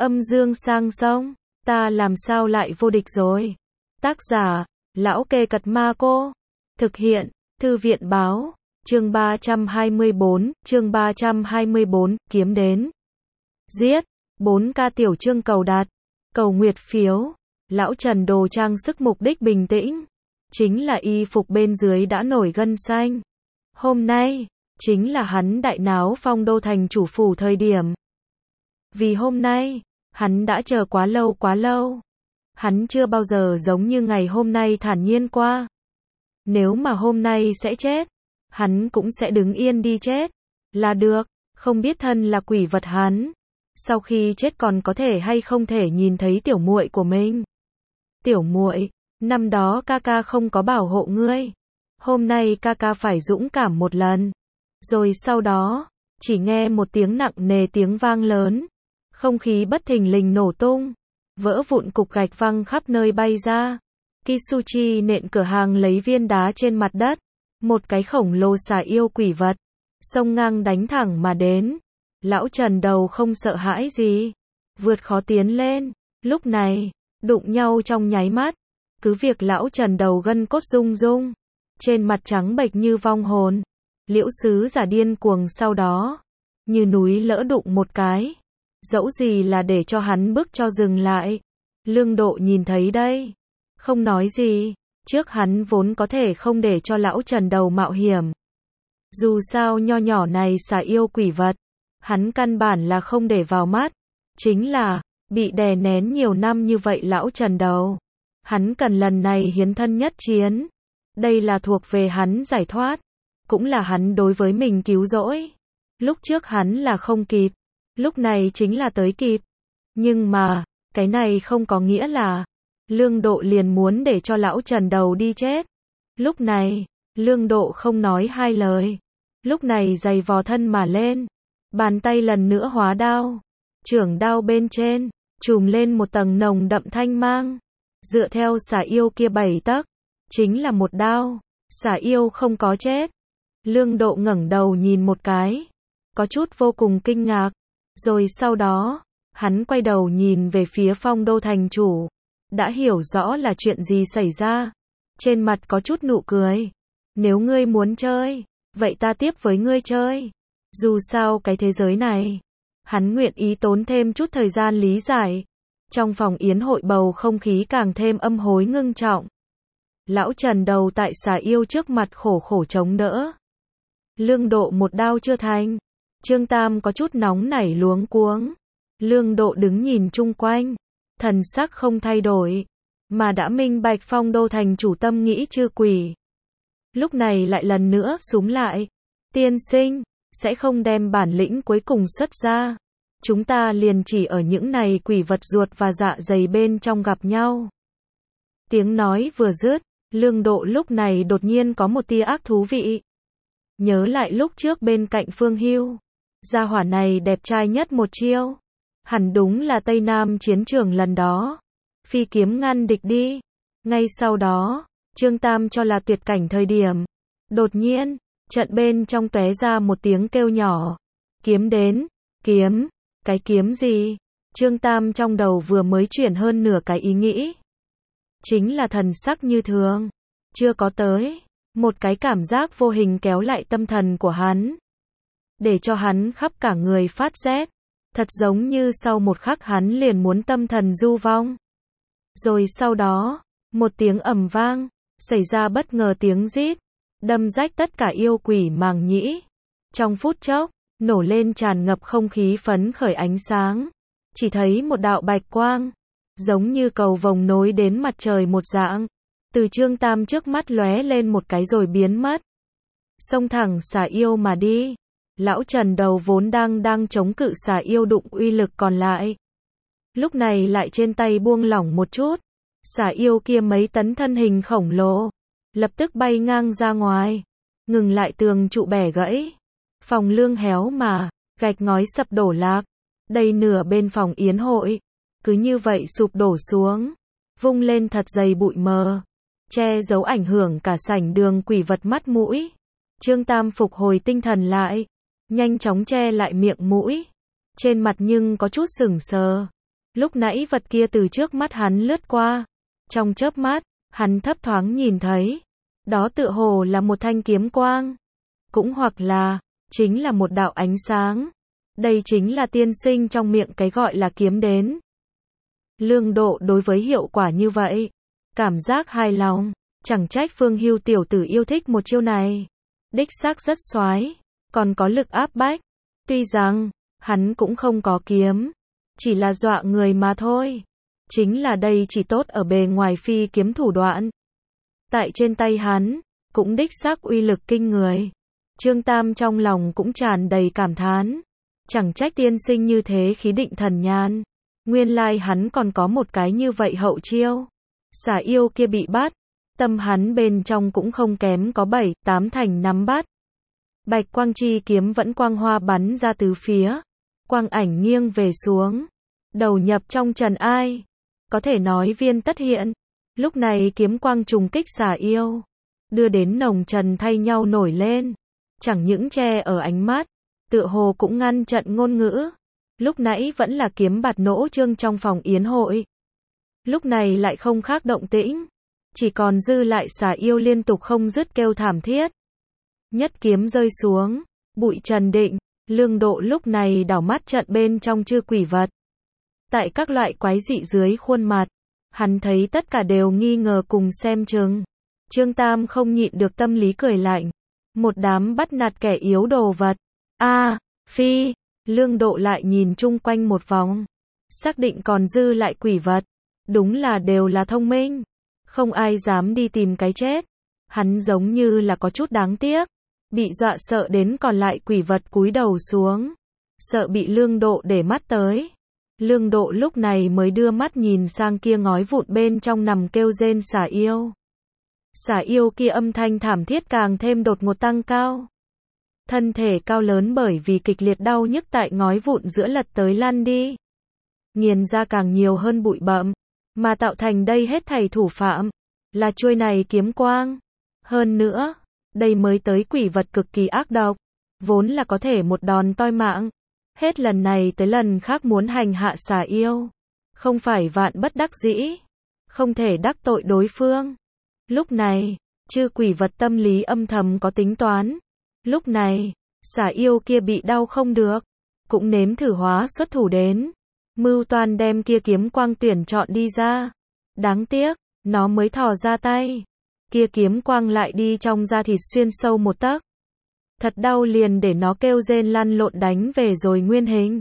Âm dương sang sông, ta làm sao lại vô địch rồi. Tác giả, Lão Kê Cật Ma Cô. Thực hiện, Thư viện Báo. Chương 324, kiếm đến. Giết, 4K tiểu chương cầu đặt, cầu nguyệt phiếu. Lão Trần đồ trang sức mục đích bình tĩnh. Chính là y phục bên dưới đã nổi gân xanh. Hôm nay, chính là hắn đại náo Phong Đô thành chủ phủ thời điểm. Vì hôm nay, hắn đã chờ quá lâu. Hắn chưa bao giờ giống như ngày hôm nay thản nhiên qua. Nếu mà hôm nay sẽ chết, hắn cũng sẽ đứng yên đi chết. Là được, không biết thân là quỷ vật hắn. Sau khi chết còn có thể hay không thể nhìn thấy tiểu muội của mình. Tiểu muội, năm đó ca ca không có bảo hộ ngươi. Hôm nay ca ca phải dũng cảm một lần. Rồi sau đó, chỉ nghe một tiếng nặng nề tiếng vang lớn. Không khí bất thình lình nổ tung. Vỡ vụn cục gạch văng khắp nơi bay ra. Kisuchi nện cửa hàng lấy viên đá trên mặt đất. Một cái khổng lồ xà yêu quỷ vật. Xông ngang đánh thẳng mà đến. Lão Trần đầu không sợ hãi gì. Vượt khó tiến lên. Lúc này, đụng nhau trong nháy mắt. Cứ việc lão Trần đầu gân cốt rung rung. Trên mặt trắng bệch như vong hồn. Liễu sứ giả điên cuồng sau đó. Như núi lỡ đụng một cái. Dẫu gì là để cho hắn bước cho dừng lại. Lương Độ nhìn thấy đây. Không nói gì. Trước hắn vốn có thể không để cho lão Trần đầu mạo hiểm. Dù sao nho nhỏ này xà yêu quỷ vật. Hắn căn bản là không để vào mắt. Chính là, bị đè nén nhiều năm như vậy lão Trần đầu. Hắn cần lần này hiến thân nhất chiến. Đây là thuộc về hắn giải thoát. Cũng là hắn đối với mình cứu rỗi. Lúc trước hắn là không kịp. Lúc này chính là tới kịp. Nhưng mà, cái này không có nghĩa là Lương Độ liền muốn để cho lão Trần đầu đi chết. Lúc này, Lương Độ không nói hai lời. Lúc này giày vò thân mà lên. Bàn tay lần nữa hóa đao. Chưởng đao bên trên, trùm lên một tầng nồng đậm thanh mang. Dựa theo xà yêu kia 7 tấc, chính là một đao. Xà yêu không có chết. Lương Độ ngẩng đầu nhìn một cái. Có chút vô cùng kinh ngạc. Rồi sau đó, hắn quay đầu nhìn về phía Phong Đô thành chủ. Đã hiểu rõ là chuyện gì xảy ra. Trên mặt có chút nụ cười. Nếu ngươi muốn chơi, vậy ta tiếp với ngươi chơi. Dù sao cái thế giới này, hắn nguyện ý tốn thêm chút thời gian lý giải. Trong phòng yến hội bầu không khí càng thêm âm hối ngưng trọng. Lão Trần đầu tại xà yêu trước mặt khổ chống đỡ. Lương Độ một đao chưa thành. Trương Tam có chút nóng nảy luống cuống. Lương Độ đứng nhìn chung quanh. Thần sắc không thay đổi. Mà đã minh bạch Phong Đô thành chủ tâm nghĩ chư quỷ. Lúc này lại lần nữa xúm lại. Tiên sinh, sẽ không đem bản lĩnh cuối cùng xuất ra. Chúng ta liền chỉ ở những này quỷ vật ruột và dạ dày bên trong gặp nhau. Tiếng nói vừa dứt, Lương Độ lúc này đột nhiên có một tia ác thú vị. Nhớ lại lúc trước bên cạnh Phương Hưu. Gia hỏa này đẹp trai nhất một chiêu. Hẳn đúng là Tây Nam chiến trường lần đó. Phi kiếm ngăn địch đi. Ngay sau đó, Trương Tam cho là tuyệt cảnh thời điểm. Đột nhiên, trận bên trong tóe ra một tiếng kêu nhỏ. Kiếm đến, kiếm, cái kiếm gì? Trương Tam trong đầu vừa mới chuyển hơn nửa cái ý nghĩ. Chính là thần sắc như thường. Chưa có tới. Một cái cảm giác vô hình kéo lại tâm thần của hắn. Để cho hắn khắp cả người phát rét. Thật giống như sau một khắc hắn liền muốn tâm thần du vong. Rồi sau đó, một tiếng ầm vang, xảy ra bất ngờ tiếng rít, đâm rách tất cả yêu quỷ màng nhĩ. Trong phút chốc, nổ lên tràn ngập không khí phấn khởi ánh sáng. Chỉ thấy một đạo bạch quang, giống như cầu vồng nối đến mặt trời một dạng. Từ Trương Tam trước mắt lóe lên một cái rồi biến mất. Xông thẳng xà yêu mà đi. Lão Trần đầu vốn đang chống cự xà yêu đụng uy lực còn lại. Lúc này lại trên tay buông lỏng một chút. Xà yêu kia mấy tấn thân hình khổng lồ. Lập tức bay ngang ra ngoài. Ngừng lại tường trụ bẻ gãy. Phòng lương héo mà, gạch ngói sập đổ lạc. Đây nửa bên phòng yến hội. Cứ như vậy sụp đổ xuống. Vung lên thật dày bụi mờ. Che giấu ảnh hưởng cả sảnh đường quỷ vật mắt mũi. Trương Tam phục hồi tinh thần lại. Nhanh chóng che lại miệng mũi. Trên mặt nhưng có chút sững sờ. Lúc nãy vật kia từ trước mắt hắn lướt qua. Trong chớp mắt, hắn thấp thoáng nhìn thấy. Đó tựa hồ là một thanh kiếm quang. Cũng hoặc là, chính là một đạo ánh sáng. Đây chính là tiên sinh trong miệng cái gọi là kiếm đến. Lương Độ đối với hiệu quả như vậy, cảm giác hài lòng. Chẳng trách Phương Hưu tiểu tử yêu thích một chiêu này. Đích xác rất xoái, còn có lực áp bách. Tuy rằng, hắn cũng không có kiếm, chỉ là dọa người mà thôi. Chính là đây chỉ tốt ở bề ngoài phi kiếm thủ đoạn. Tại trên tay hắn, cũng đích xác uy lực kinh người. Trương Tam trong lòng cũng tràn đầy cảm thán. Chẳng trách tiên sinh như thế khí định thần nhàn. Nguyên lai hắn còn có một cái như vậy hậu chiêu. Xà yêu kia bị bắt, tâm hắn bên trong cũng không kém có 7-8 thành nắm bắt. Bạch quang chi kiếm vẫn quang hoa bắn ra từ phía. Quang ảnh nghiêng về xuống. Đầu nhập trong trần ai. Có thể nói viên tất hiện. Lúc này kiếm quang trùng kích xà yêu. Đưa đến nồng trần thay nhau nổi lên. Chẳng những che ở ánh mắt. Tựa hồ cũng ngăn trận ngôn ngữ. Lúc nãy vẫn là kiếm bạt nỗ trương trong phòng yến hội. Lúc này lại không khác động tĩnh. Chỉ còn dư lại xà yêu liên tục không dứt kêu thảm thiết. Nhất kiếm rơi xuống. Bụi trần định. Lương Độ lúc này đảo mắt trận bên trong chư quỷ vật. Tại các loại quái dị dưới khuôn mặt. Hắn thấy tất cả đều nghi ngờ cùng xem chừng. Trương Tam không nhịn được tâm lý cười lạnh. Một đám bắt nạt kẻ yếu đồ vật. Phi. Lương Độ lại nhìn chung quanh một vòng. Xác định còn dư lại quỷ vật. Đúng là đều là thông minh. Không ai dám đi tìm cái chết. Hắn giống như là có chút đáng tiếc. Bị dọa sợ đến còn lại quỷ vật cúi đầu xuống. Sợ bị Lương Độ để mắt tới. Lương Độ lúc này mới đưa mắt nhìn sang kia ngói vụn bên trong nằm kêu rên xà yêu. Xà yêu kia âm thanh thảm thiết càng thêm đột ngột tăng cao. Thân thể cao lớn bởi vì kịch liệt đau nhức tại ngói vụn giữa lật tới lăn đi. Nghiền ra càng nhiều hơn bụi bặm. Mà tạo thành đây hết thảy thủ phạm. Là chuôi này kiếm quang. Hơn nữa, đây mới tới quỷ vật cực kỳ ác độc. Vốn là có thể một đòn toi mạng. Hết lần này tới lần khác muốn hành hạ xà yêu. Không phải vạn bất đắc dĩ. Không thể đắc tội đối phương. Lúc này, chư quỷ vật tâm lý âm thầm có tính toán. Lúc này, xà yêu kia bị đau không được. Cũng nếm thử hóa xuất thủ đến. Mưu toan đem kia kiếm quang tuyển chọn đi ra. Đáng tiếc, nó mới thò ra tay. Kia kiếm quang lại đi trong da thịt xuyên sâu một tấc. Thật đau liền để nó kêu rên lăn lộn đánh về rồi nguyên hình.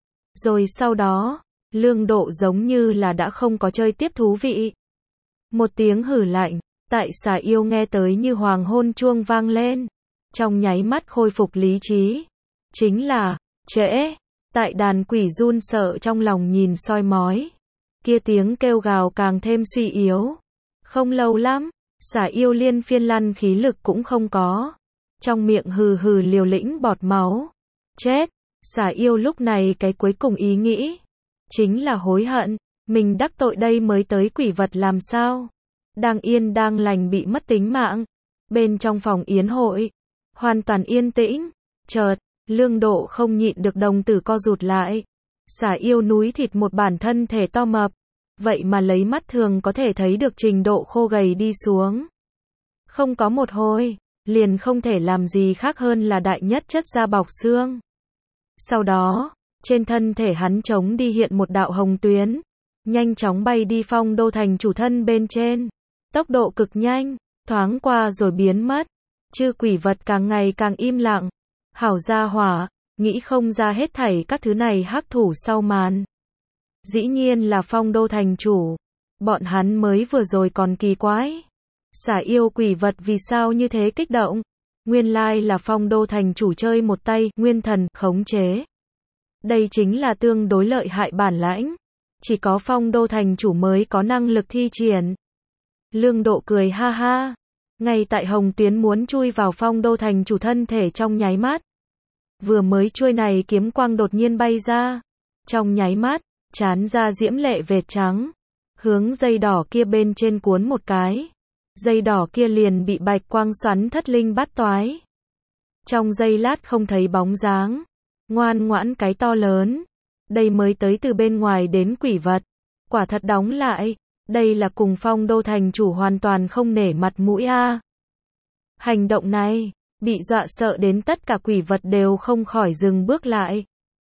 Rồi sau đó, Lương Độ giống như là đã không có chơi tiếp thú vị. Một tiếng hử lạnh, tại xà yêu nghe tới như hoàng hôn chuông vang lên. Trong nháy mắt khôi phục lý trí. Chính là, trễ. Tại đàn quỷ run sợ trong lòng nhìn soi mói. Kia tiếng kêu gào càng thêm suy yếu. Không lâu lắm, xà yêu liên phiên lăn khí lực cũng không có. Trong miệng hừ hừ liều lĩnh bọt máu. Chết, xà yêu lúc này cái cuối cùng ý nghĩ. Chính là hối hận, mình đắc tội đây mới tới quỷ vật làm sao. Đang yên đang lành bị mất tính mạng. Bên trong phòng yến hội, hoàn toàn yên tĩnh. Chợt, Lương Độ không nhịn được đồng tử co rụt lại. Xà yêu núi thịt một bản thân thể to mập. Vậy mà lấy mắt thường có thể thấy được trình độ khô gầy đi xuống. Không có một hồi, liền không thể làm gì khác hơn là đại nhất chất da bọc xương. Sau đó, trên thân thể hắn trống đi hiện một đạo hồng tuyến. Nhanh chóng bay đi Phong Đô thành chủ thân bên trên. Tốc độ cực nhanh, thoáng qua rồi biến mất. Chư quỷ vật càng ngày càng im lặng. Hảo gia hỏa, nghĩ không ra hết thảy các thứ này hắc thủ sau màn. Dĩ nhiên là Phong Đô thành chủ. Bọn hắn mới vừa rồi còn kỳ quái. Xà yêu quỷ vật vì sao như thế kích động. Nguyên lai là Phong Đô thành chủ chơi một tay, nguyên thần, khống chế. Đây chính là tương đối lợi hại bản lãnh. Chỉ có Phong Đô thành chủ mới có năng lực thi triển. Lương Độ cười ha ha. Ngay tại hồng tuyến muốn chui vào Phong Đô thành chủ thân thể trong nháy mắt. Vừa mới chuôi này kiếm quang đột nhiên bay ra. Trong nháy mắt, chán ra diễm lệ vệt trắng. Hướng dây đỏ kia bên trên cuốn một cái. Dây đỏ kia liền bị bạch quang xoắn thất linh bát toái. Trong giây lát không thấy bóng dáng. Ngoan ngoãn cái to lớn. đây mới tới từ bên ngoài đến quỷ vật. Quả thật đóng lại, đây là cùng Phong Đô thành chủ hoàn toàn không nể mặt mũi a. Hành động này, bị dọa sợ đến tất cả quỷ vật đều không khỏi dừng bước lại.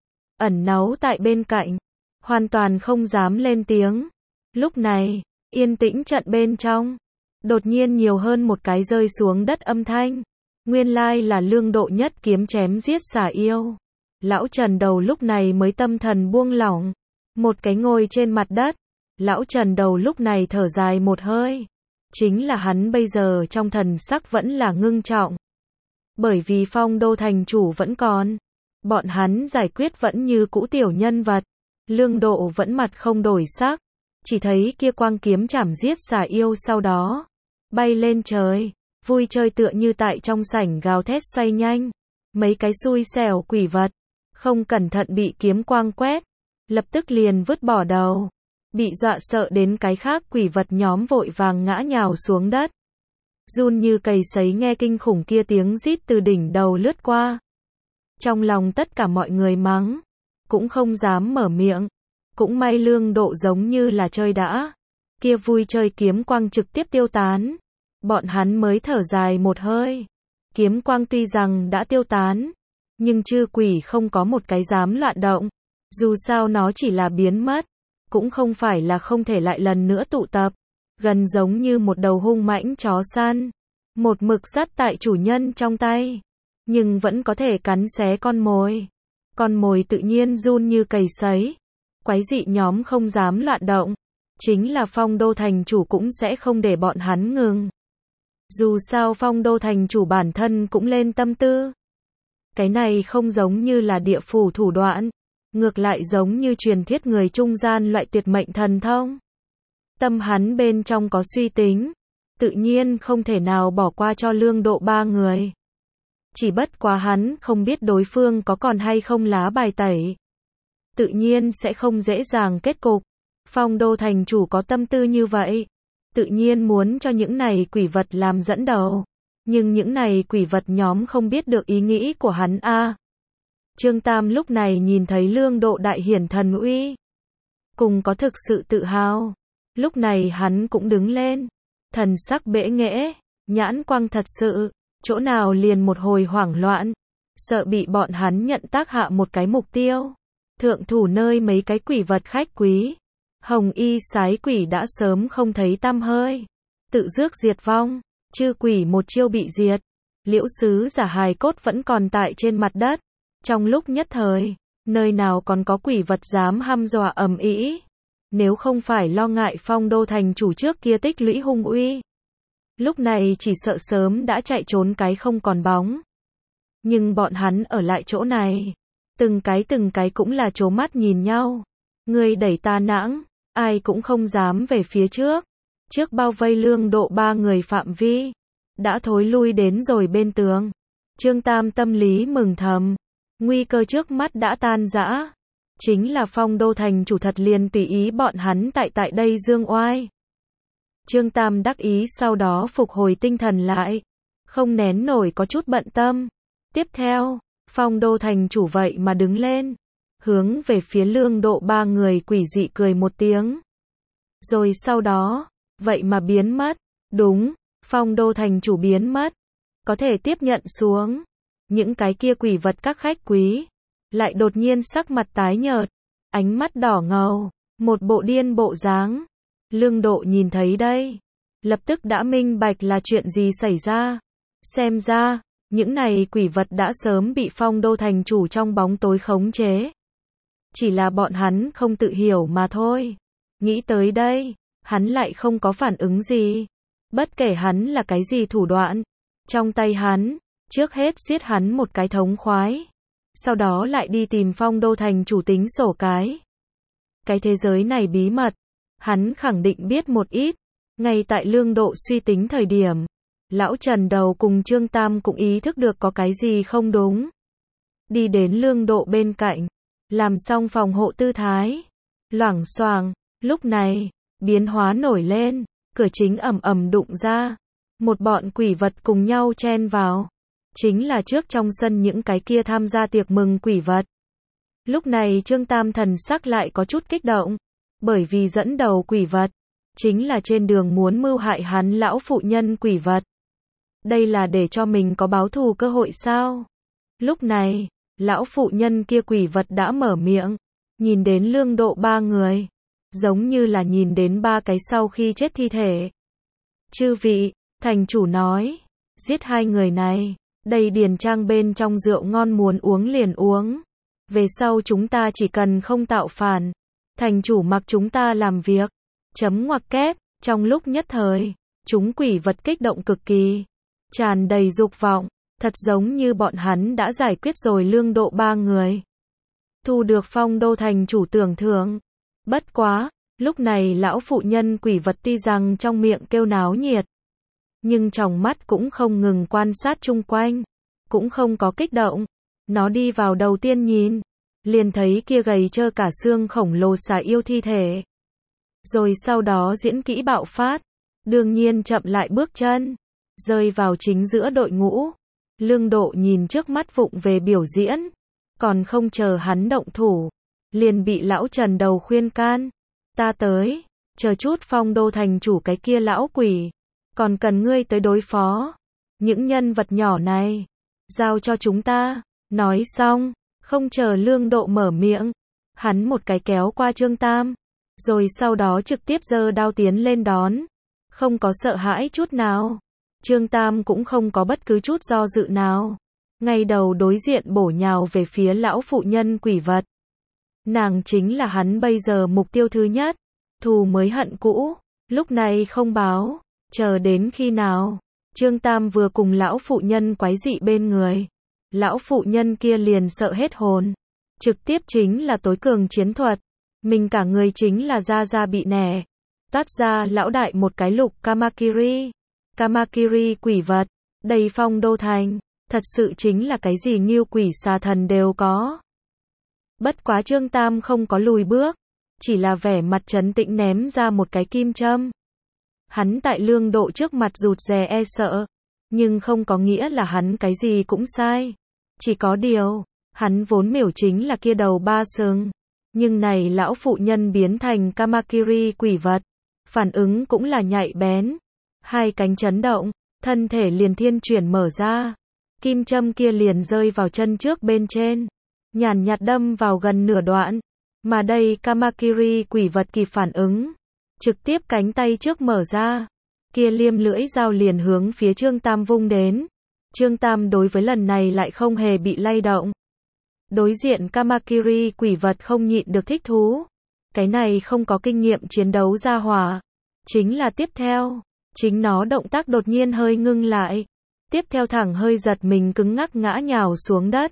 Ẩn náu tại bên cạnh, hoàn toàn không dám lên tiếng. Lúc này, yên tĩnh trận bên trong, đột nhiên nhiều hơn một cái rơi xuống đất âm thanh. Nguyên lai là Lương Độ nhất kiếm chém giết xà yêu. Lão Trần Đầu lúc này mới tâm thần buông lỏng, một cái ngồi trên mặt đất. Lão Trần Đầu lúc này thở dài một hơi. Chính là hắn bây giờ trong thần sắc vẫn là ngưng trọng. Bởi vì Phong Đô thành chủ vẫn còn. Bọn hắn giải quyết vẫn như cũ tiểu nhân vật. Lương Độ vẫn mặt không đổi sắc. Chỉ thấy kia quang kiếm chảm giết xà yêu sau đó. Bay lên trời. Vui chơi tựa như tại trong sảnh gào thét xoay nhanh. Mấy cái xui xẻo quỷ vật. Không cẩn thận bị kiếm quang quét. Lập tức liền vứt bỏ đầu. Bị dọa sợ đến cái khác quỷ vật nhóm vội vàng ngã nhào xuống đất. Run như cầy sấy nghe kinh khủng kia tiếng rít từ đỉnh đầu lướt qua. Trong lòng tất cả mọi người mắng. Cũng không dám mở miệng. Cũng may Lương Độ giống như là chơi đã. Kia vui chơi kiếm quang trực tiếp tiêu tán. Bọn hắn mới thở dài một hơi. Kiếm quang tuy rằng đã tiêu tán. Nhưng chư quỷ không có một cái dám loạn động. Dù sao nó chỉ là biến mất. Cũng không phải là không thể lại lần nữa tụ tập. Gần giống như một đầu hung mãnh chó săn. Một mực dắt tại chủ nhân trong tay. Nhưng vẫn có thể cắn xé con mồi. Con mồi tự nhiên run như cầy sấy. Quái dị nhóm không dám loạn động. Chính là Phong Đô thành chủ cũng sẽ không để bọn hắn ngừng. Dù sao Phong Đô thành chủ bản thân cũng lên tâm tư. Cái này không giống như là địa phủ thủ đoạn. Ngược lại giống như truyền thuyết người trung gian loại tuyệt mệnh thần thông. Tâm hắn bên trong có suy tính. Tự nhiên không thể nào bỏ qua cho Lương Độ ba người. Chỉ bất quá hắn không biết đối phương có còn hay không lá bài tẩy. Tự nhiên sẽ không dễ dàng kết cục. Phong Đô thành chủ có tâm tư như vậy. Tự nhiên muốn cho những này quỷ vật làm dẫn đầu. Nhưng những này quỷ vật nhóm không biết được ý nghĩ của hắn a. Trương Tam lúc này nhìn thấy Lương Độ đại hiển thần uy. Cùng có thực sự tự hào. Lúc này hắn cũng đứng lên. Thần sắc bẽ nghễ. Nhãn quang thật sự. Chỗ nào liền một hồi hoảng loạn. Sợ bị bọn hắn nhận tác hạ một cái mục tiêu. Thượng thủ nơi mấy cái quỷ vật khách quý. Hồng y sái quỷ đã sớm không thấy tăm hơi. Tự rước diệt vong. Chư quỷ một chiêu bị diệt. Liễu sứ giả hài cốt vẫn còn tại trên mặt đất. Trong lúc nhất thời, nơi nào còn có quỷ vật dám hăm dọa ầm ĩ. Nếu không phải lo ngại Phong Đô thành chủ trước kia tích lũy hung uy. Lúc này chỉ sợ sớm đã chạy trốn cái không còn bóng. Nhưng bọn hắn ở lại chỗ này. Từng cái cũng là trố mắt nhìn nhau. Người đẩy ta nãng, ai cũng không dám về phía trước. Trước bao vây Lương Độ ba người phạm vi. Đã thối lui đến rồi bên tường. Trương Tam tâm lý mừng thầm. Nguy cơ trước mắt đã tan rã. Chính là Phong Đô thành chủ thật liền tùy ý bọn hắn tại đây dương oai. Trương Tam đắc ý sau đó phục hồi tinh thần lại. Không nén nổi có chút bận tâm. Tiếp theo, Phong Đô thành chủ vậy mà đứng lên. Hướng về phía Lương Độ ba người quỷ dị cười một tiếng. Rồi sau đó, vậy mà biến mất. Đúng, Phong Đô thành chủ biến mất. Có thể tiếp nhận xuống. Những cái kia quỷ vật các khách quý. Lại đột nhiên sắc mặt tái nhợt. Ánh mắt đỏ ngầu. Một bộ điên bộ dáng. Lương Độ nhìn thấy đây. Lập tức đã minh bạch là chuyện gì xảy ra. Xem ra, những này quỷ vật đã sớm bị Phong Đô thành chủ trong bóng tối khống chế. Chỉ là bọn hắn không tự hiểu mà thôi. Nghĩ tới đây, hắn lại không có phản ứng gì. Bất kể hắn là cái gì thủ đoạn. Trong tay hắn, trước hết giết hắn một cái thống khoái. Sau đó lại đi tìm Phong Đô thành chủ tính sổ cái. Cái thế giới này bí mật. Hắn khẳng định biết một ít. Ngay tại Lương Độ suy tính thời điểm. Lão Trần Đầu cùng Trương Tam cũng ý thức được có cái gì không đúng. Đi đến Lương Độ bên cạnh. Làm xong phòng hộ tư thái. Loảng xoảng. Lúc này, biến hóa nổi lên. Cửa chính ầm ầm đụng ra. Một bọn quỷ vật cùng nhau chen vào. Chính là trước trong sân những cái kia tham gia tiệc mừng quỷ vật. Lúc này Trương Tam thần sắc lại có chút kích động, bởi vì dẫn đầu quỷ vật, chính là trên đường muốn mưu hại hắn lão phụ nhân quỷ vật. Đây là để cho mình có báo thù cơ hội sao? Lúc này, lão phụ nhân kia quỷ vật đã mở miệng, nhìn đến Lương Độ ba người, giống như là nhìn đến ba cái sau khi chết thi thể. Chư vị, thành chủ nói, giết hai người này, đây điền trang bên trong rượu ngon muốn uống liền uống. Về sau chúng ta chỉ cần không tạo phản, thành chủ mặc chúng ta làm việc. Chấm ngoặc kép, trong lúc nhất thời, chúng quỷ vật kích động cực kỳ, tràn đầy dục vọng, thật giống như bọn hắn đã giải quyết rồi Lương Độ ba người. Thu được phong đô thành chủ tưởng thưởng. Bất quá, lúc này lão phụ nhân quỷ vật tuy rằng trong miệng kêu náo nhiệt, nhưng trong mắt cũng không ngừng quan sát chung quanh, cũng không có kích động. Nó đi vào đầu tiên nhìn, liền thấy kia gầy trơ cả xương khổng lồ xà yêu thi thể. Rồi sau đó diễn kỹ bạo phát, đương nhiên chậm lại bước chân, rơi vào chính giữa đội ngũ. Lương Độ nhìn trước mắt vụng về biểu diễn, còn không chờ hắn động thủ, liền bị lão Trần đầu khuyên can. Ta tới, chờ chút phong đô thành chủ cái kia lão quỷ, còn cần ngươi tới đối phó. Những nhân vật nhỏ này, giao cho chúng ta. Nói xong, không chờ Lương Độ mở miệng, hắn một cái kéo qua Trương Tam, rồi sau đó trực tiếp giơ đao tiến lên đón, không có sợ hãi chút nào. Trương Tam cũng không có bất cứ chút do dự nào, ngay đầu đối diện bổ nhào về phía lão phụ nhân quỷ vật. Nàng chính là hắn bây giờ mục tiêu thứ nhất, thù mới hận cũ, lúc này không báo, chờ đến khi nào? Trương Tam vừa cùng lão phụ nhân quái dị bên người, lão phụ nhân kia liền sợ hết hồn, trực tiếp chính là tối cường chiến thuật, mình cả người chính là da bị nẻ, tát ra lão đại một cái lục Kamakiri. Kamakiri quỷ vật, đầy phong đô thành, thật sự chính là cái gì nghiêu quỷ xà thần đều có. Bất quá Trương Tam không có lùi bước, chỉ là vẻ mặt trấn tĩnh ném ra một cái kim châm. Hắn tại Lương Độ trước mặt rụt rè e sợ, nhưng không có nghĩa là hắn cái gì cũng sai. Chỉ có điều, hắn vốn miểu chính là kia đầu ba sừng, nhưng này lão phụ nhân biến thành Kamakiri quỷ vật, phản ứng cũng là nhạy bén. Hai cánh chấn động, thân thể liền thiên chuyển mở ra, kim châm kia liền rơi vào chân trước bên trên, nhàn nhạt đâm vào gần nửa đoạn, mà đây Kamakiri quỷ vật kịp phản ứng, trực tiếp cánh tay trước mở ra, kia liêm lưỡi dao liền hướng phía Trương Tam vung đến. Trương Tam đối với lần này lại không hề bị lay động. Đối diện Kamakiri quỷ vật không nhịn được thích thú, cái này không có kinh nghiệm chiến đấu ra hỏa, chính là tiếp theo. Chính nó động tác đột nhiên hơi ngưng lại, tiếp theo thẳng hơi giật mình cứng ngắc ngã nhào xuống đất.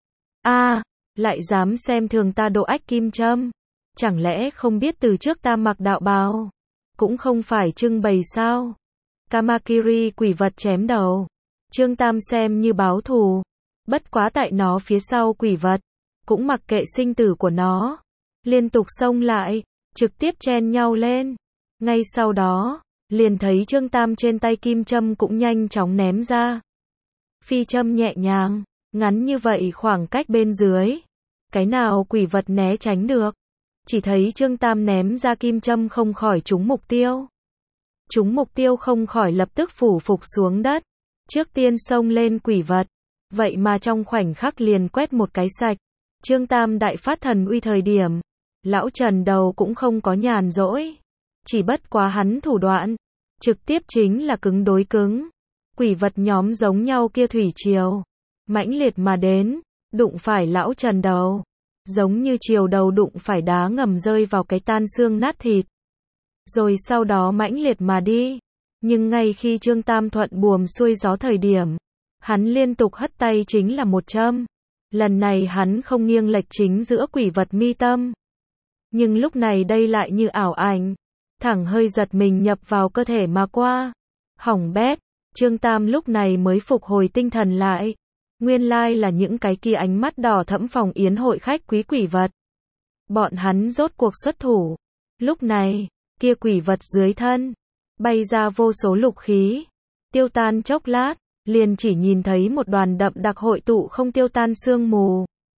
Lại dám xem thường ta Độ Ách kim châm, chẳng lẽ không biết từ trước ta mặc đạo bào, cũng không phải trưng bày sao? Kamakiri quỷ vật chém đầu, Trương Tam xem như báo thù, bất quá tại nó phía sau quỷ vật, cũng mặc kệ sinh tử của nó, liên tục xông lại, trực tiếp chen nhau lên. Ngay sau đó, liền thấy Trương Tam trên tay kim châm cũng nhanh chóng ném ra. Phi châm nhẹ nhàng, ngắn như vậy khoảng cách bên dưới, cái nào quỷ vật né tránh được. Chỉ thấy Trương Tam ném ra kim châm không khỏi trúng mục tiêu. Trúng mục tiêu không khỏi lập tức phủ phục xuống đất. Trước tiên xông lên quỷ vật, vậy mà trong khoảnh khắc liền quét một cái sạch. Trương Tam đại phát thần uy thời điểm, lão Trần đầu cũng không có nhàn rỗi. Chỉ bất quá hắn thủ đoạn, trực tiếp chính là cứng đối cứng. Quỷ vật nhóm giống nhau kia thủy triều, mãnh liệt mà đến, đụng phải lão Trần đầu, giống như triều đầu đụng phải đá ngầm rơi vào cái tan xương nát thịt. Rồi sau đó mãnh liệt mà đi, nhưng ngay khi Trương Tam thuận buồm xuôi gió thời điểm, hắn liên tục hất tay chính là một châm. Lần này hắn không nghiêng lệch chính giữa quỷ vật mi tâm. Nhưng lúc này đây lại như ảo ảnh, thẳng hơi giật mình nhập vào cơ thể mà qua. Hỏng bét, Trương Tam lúc này mới phục hồi tinh thần lại. Nguyên lai là những cái kia ánh mắt đỏ thẫm phòng yến hội khách quý quỷ vật. Bọn hắn rốt cuộc xuất thủ. Lúc này, kia quỷ vật dưới thân, bay ra vô số lục khí. Tiêu tan chốc lát, liền chỉ nhìn thấy một đoàn đậm đặc hội tụ không tiêu tan sương mù.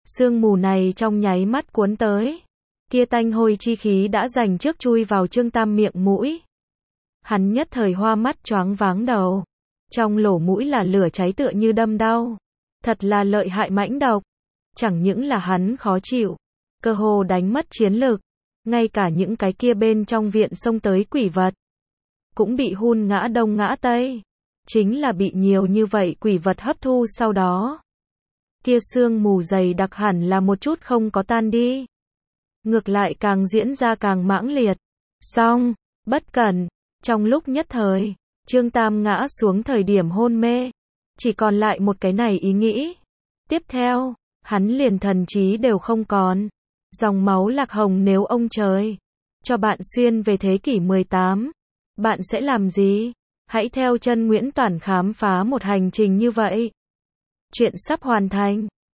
Sương mù này trong nháy mắt cuốn tới. Kia tanh hôi chi khí đã dành trước chui vào Trương Tam miệng mũi. Hắn nhất thời hoa mắt choáng váng đầu. Trong lỗ mũi là lửa cháy tựa như đâm đau. Thật là lợi hại mãnh độc. Chẳng những là hắn khó chịu, cơ hồ đánh mất chiến lực. Ngay cả những cái kia bên trong viện xông tới quỷ vật cũng bị hun ngã đông ngã tây. Chính là bị nhiều như vậy quỷ vật hấp thu sau đó. Kia sương mù dày đặc hẳn là một chút không có tan đi. Ngược lại càng diễn ra càng mãng liệt. Xong, bất cẩn, trong lúc nhất thời, Trương Tam ngã xuống thời điểm hôn mê. Chỉ còn lại một cái này ý nghĩ. Tiếp theo, hắn liền thần trí đều không còn. Dòng máu lạc hồng nếu ông trời cho bạn xuyên về thế kỷ 18, bạn sẽ làm gì? Hãy theo chân Nguyễn Toản khám phá một hành trình như vậy. Chuyện sắp hoàn thành.